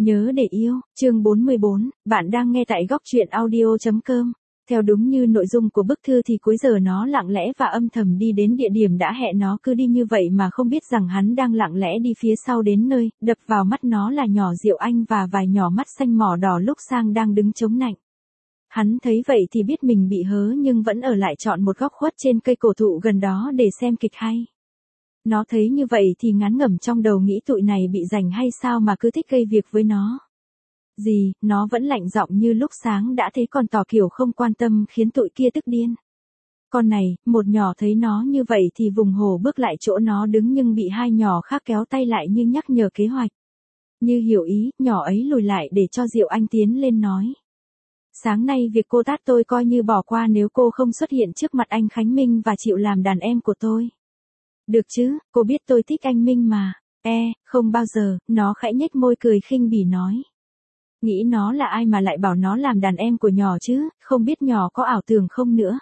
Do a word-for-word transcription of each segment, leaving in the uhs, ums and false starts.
Nhớ để yêu, chương bốn mươi bốn, bạn đang nghe tại góc truyện audio.com. Theo đúng như nội dung của bức thư thì cuối giờ nó lặng lẽ và âm thầm đi đến địa điểm đã hẹn nó, cứ đi như vậy mà không biết rằng hắn đang lặng lẽ đi phía sau đến nơi, đập vào mắt nó là nhỏ Diệu Anh và vài nhỏ mắt xanh mỏ đỏ lúc sang đang đứng chống nạnh. Hắn thấy vậy thì biết mình bị hớ nhưng vẫn ở lại chọn một góc khuất trên cây cổ thụ gần đó để xem kịch hay. Nó thấy như vậy thì ngán ngẩm trong đầu nghĩ tụi này bị rảnh hay sao mà cứ thích gây việc với nó. Gì, nó vẫn lạnh giọng như lúc sáng đã thấy còn tỏ kiểu không quan tâm khiến tụi kia tức điên. Con này, một nhỏ thấy nó như vậy thì vùng hồ bước lại chỗ nó đứng nhưng bị hai nhỏ khác kéo tay lại như nhắc nhở kế hoạch. Như hiểu ý, nhỏ ấy lùi lại để cho Diệu Anh tiến lên nói. Sáng nay việc cô tát tôi coi như bỏ qua nếu cô không xuất hiện trước mặt anh Khánh Minh và chịu làm đàn em của tôi. Được chứ, cô biết tôi thích anh Minh mà. E, không bao giờ, nó khẽ nhếch môi cười khinh bỉ nói. Nghĩ nó là ai mà lại bảo nó làm đàn em của nhỏ chứ, không biết nhỏ có ảo tưởng không nữa.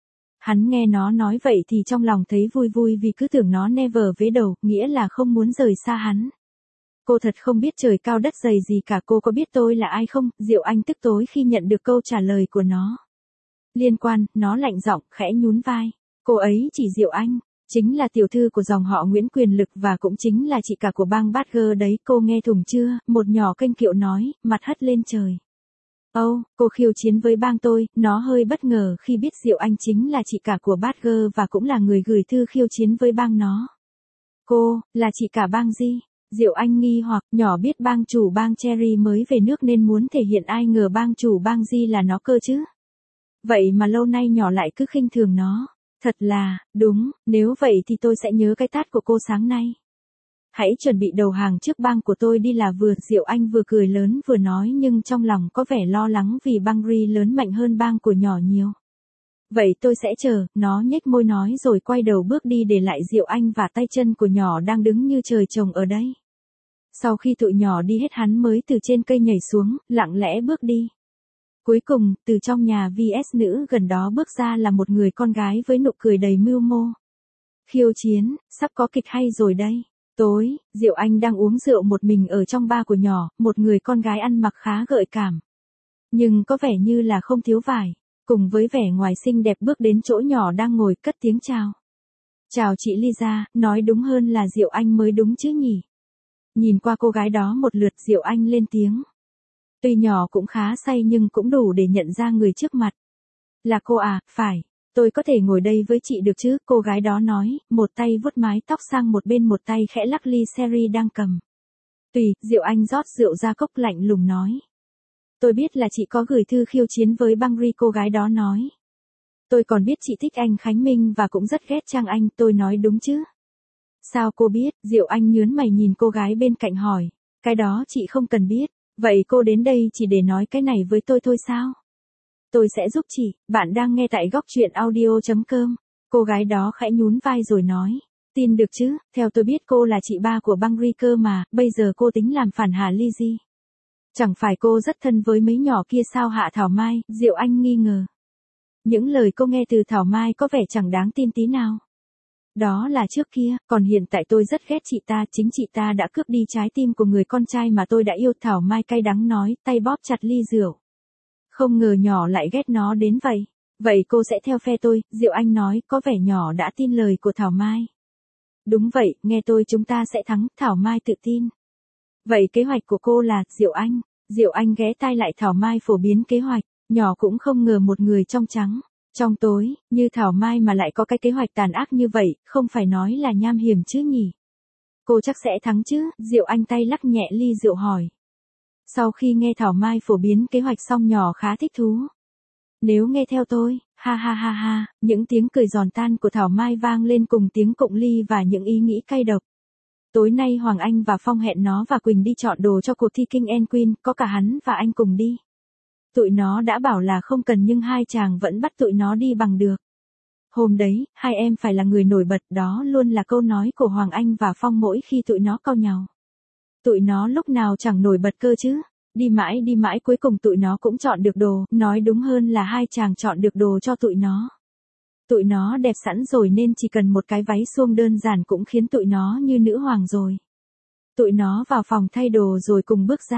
Hắn nghe nó nói vậy thì trong lòng thấy vui vui vì cứ tưởng nó never vế đầu, nghĩa là không muốn rời xa hắn. Cô thật không biết trời cao đất dày gì cả, cô có biết tôi là ai không? Diệu Anh tức tối khi nhận được câu trả lời của nó. Liên quan, nó lạnh giọng, khẽ nhún vai. Cô ấy chỉ Diệu Anh. Chính là tiểu thư của dòng họ Nguyễn quyền lực và cũng chính là chị cả của bang Badger đấy, cô nghe thủng chưa? Một nhỏ kênh kiệu nói, mặt hất lên trời. Âu, oh, cô khiêu chiến với bang tôi, nó hơi bất ngờ khi biết Diệu Anh chính là chị cả của Badger và cũng là người gửi thư khiêu chiến với bang nó. Cô, là chị cả bang gì? Diệu Anh nghi hoặc, nhỏ biết bang chủ bang Cherry mới về nước nên muốn thể hiện, ai ngờ bang chủ bang gì là nó cơ chứ. Vậy mà lâu nay nhỏ lại cứ khinh thường nó. Thật là, đúng, nếu vậy thì tôi sẽ nhớ cái tát của cô sáng nay. Hãy chuẩn bị đầu hàng trước bang của tôi đi là vừa. Diệu Anh vừa cười lớn vừa nói nhưng trong lòng có vẻ lo lắng vì bang Ri lớn mạnh hơn bang của nhỏ nhiều. Vậy tôi sẽ chờ, nó nhếch môi nói rồi quay đầu bước đi để lại Diệu Anh và tay chân của nhỏ đang đứng như trời trồng ở đây. Sau khi tụi nhỏ đi hết hắn mới từ trên cây nhảy xuống, lặng lẽ bước đi. Cuối cùng, từ trong nhà vê ét nữ gần đó bước ra là một người con gái với nụ cười đầy mưu mô. Khiêu chiến, sắp có kịch hay rồi đây. Tối, Diệu Anh đang uống rượu một mình ở trong bar của nhỏ, một người con gái ăn mặc khá gợi cảm. Nhưng có vẻ như là không thiếu vải, cùng với vẻ ngoài xinh đẹp bước đến chỗ nhỏ đang ngồi cất tiếng chào. Chào chị Lisa, nói đúng hơn là Diệu Anh mới đúng chứ nhỉ. Nhìn qua cô gái đó một lượt Diệu Anh lên tiếng. Tuy nhỏ cũng khá say nhưng cũng đủ để nhận ra người trước mặt. Là cô à, phải, tôi có thể ngồi đây với chị được chứ, cô gái đó nói, một tay vuốt mái tóc sang một bên một tay khẽ lắc ly sherry đang cầm. Tùy, Diệu Anh rót rượu ra cốc lạnh lùng nói. Tôi biết là chị có gửi thư khiêu chiến với bang Ri, cô gái đó nói. Tôi còn biết chị thích anh Khánh Minh và cũng rất ghét Trang Anh, tôi nói đúng chứ. Sao cô biết? Diệu Anh nhướng mày nhìn cô gái bên cạnh hỏi. Cái đó chị không cần biết. Vậy cô đến đây chỉ để nói cái này với tôi thôi sao? Tôi sẽ giúp chị, bạn đang nghe tại góc truyện audio.com. Cô gái đó khẽ nhún vai rồi nói. Tin được chứ, theo tôi biết cô là chị ba của bang Ri cơ mà, bây giờ cô tính làm phản hả Lizzy? Chẳng phải cô rất thân với mấy nhỏ kia sao hả Thảo Mai? Diệu Anh nghi ngờ. Những lời cô nghe từ Thảo Mai có vẻ chẳng đáng tin tí nào. Đó là trước kia, còn hiện tại tôi rất ghét chị ta, chính chị ta đã cướp đi trái tim của người con trai mà tôi đã yêu. Thảo Mai cay đắng nói, tay bóp chặt ly rượu. Không ngờ nhỏ lại ghét nó đến vậy. Vậy cô sẽ theo phe tôi, Diệu Anh nói, có vẻ nhỏ đã tin lời của Thảo Mai. Đúng vậy, nghe tôi chúng ta sẽ thắng, Thảo Mai tự tin. Vậy kế hoạch của cô là, Diệu Anh. Diệu Anh ghé tai lại Thảo Mai phổ biến kế hoạch, nhỏ cũng không ngờ một người trong trắng. Trong tối, như Thảo Mai mà lại có cái kế hoạch tàn ác như vậy, không phải nói là nham hiểm chứ nhỉ? Cô chắc sẽ thắng chứ? Diệu Anh tay lắc nhẹ ly rượu hỏi. Sau khi nghe Thảo Mai phổ biến kế hoạch xong nhỏ khá thích thú. Nếu nghe theo tôi, ha ha ha ha, những tiếng cười giòn tan của Thảo Mai vang lên cùng tiếng cụng ly và những ý nghĩ cay độc. Tối nay Hoàng Anh và Phong hẹn nó và Quỳnh đi chọn đồ cho cuộc thi King and Queen, có cả hắn và anh cùng đi. Tụi nó đã bảo là không cần nhưng hai chàng vẫn bắt tụi nó đi bằng được. Hôm đấy, hai em phải là người nổi bật, đó luôn là câu nói của Hoàng Anh và Phong mỗi khi tụi nó cau nhàu. Tụi nó lúc nào chẳng nổi bật cơ chứ. Đi mãi đi mãi cuối cùng tụi nó cũng chọn được đồ, nói đúng hơn là hai chàng chọn được đồ cho tụi nó. Tụi nó đẹp sẵn rồi nên chỉ cần một cái váy suông đơn giản cũng khiến tụi nó như nữ hoàng rồi. Tụi nó vào phòng thay đồ rồi cùng bước ra.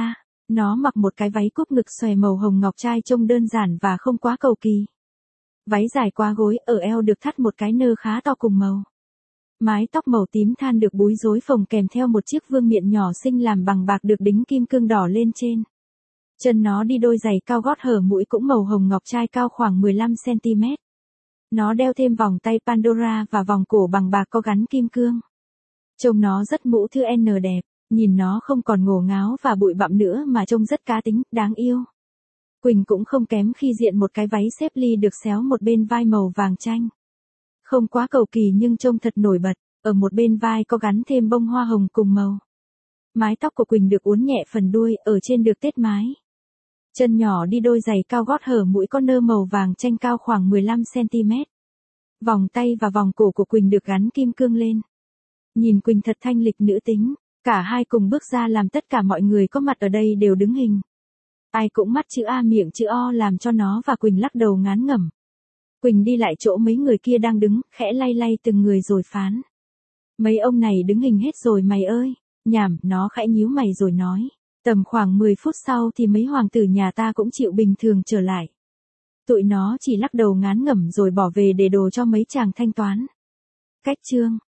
Nó mặc một cái váy cúp ngực xòe màu hồng ngọc trai trông đơn giản và không quá cầu kỳ. Váy dài qua gối, ở eo được thắt một cái nơ khá to cùng màu. Mái tóc màu tím than được búi rối phồng kèm theo một chiếc vương miện nhỏ xinh làm bằng bạc được đính kim cương đỏ lên trên. Chân nó đi đôi giày cao gót hở mũi cũng màu hồng ngọc trai cao khoảng mười lăm xăng ti mét. Nó đeo thêm vòng tay Pandora và vòng cổ bằng bạc có gắn kim cương. Trông nó rất mũ thư N đẹp, nhìn nó không còn ngổ ngáo và bụi bặm nữa mà trông rất cá tính, đáng yêu. Quỳnh cũng không kém khi diện một cái váy xếp ly được xéo một bên vai màu vàng chanh. Không quá cầu kỳ nhưng trông thật nổi bật, ở một bên vai có gắn thêm bông hoa hồng cùng màu. Mái tóc của Quỳnh được uốn nhẹ phần đuôi, ở trên được tết mái. Chân nhỏ đi đôi giày cao gót hở mũi có nơ màu vàng chanh cao khoảng mười lăm xăng ti mét. Vòng tay và vòng cổ của Quỳnh được gắn kim cương lên. Nhìn Quỳnh thật thanh lịch nữ tính, cả hai cùng bước ra làm tất cả mọi người có mặt ở đây đều đứng hình. Ai cũng mắt chữ A miệng chữ O làm cho nó và Quỳnh lắc đầu ngán ngẩm. Quỳnh đi lại chỗ mấy người kia đang đứng, khẽ lay lay từng người rồi phán. Mấy ông này đứng hình hết rồi mày ơi. Nhảm, nó khẽ nhíu mày rồi nói. Tầm khoảng mười phút sau thì mấy hoàng tử nhà ta cũng chịu bình thường trở lại. Tụi nó chỉ lắc đầu ngán ngẩm rồi bỏ về để đồ cho mấy chàng thanh toán. Cách chương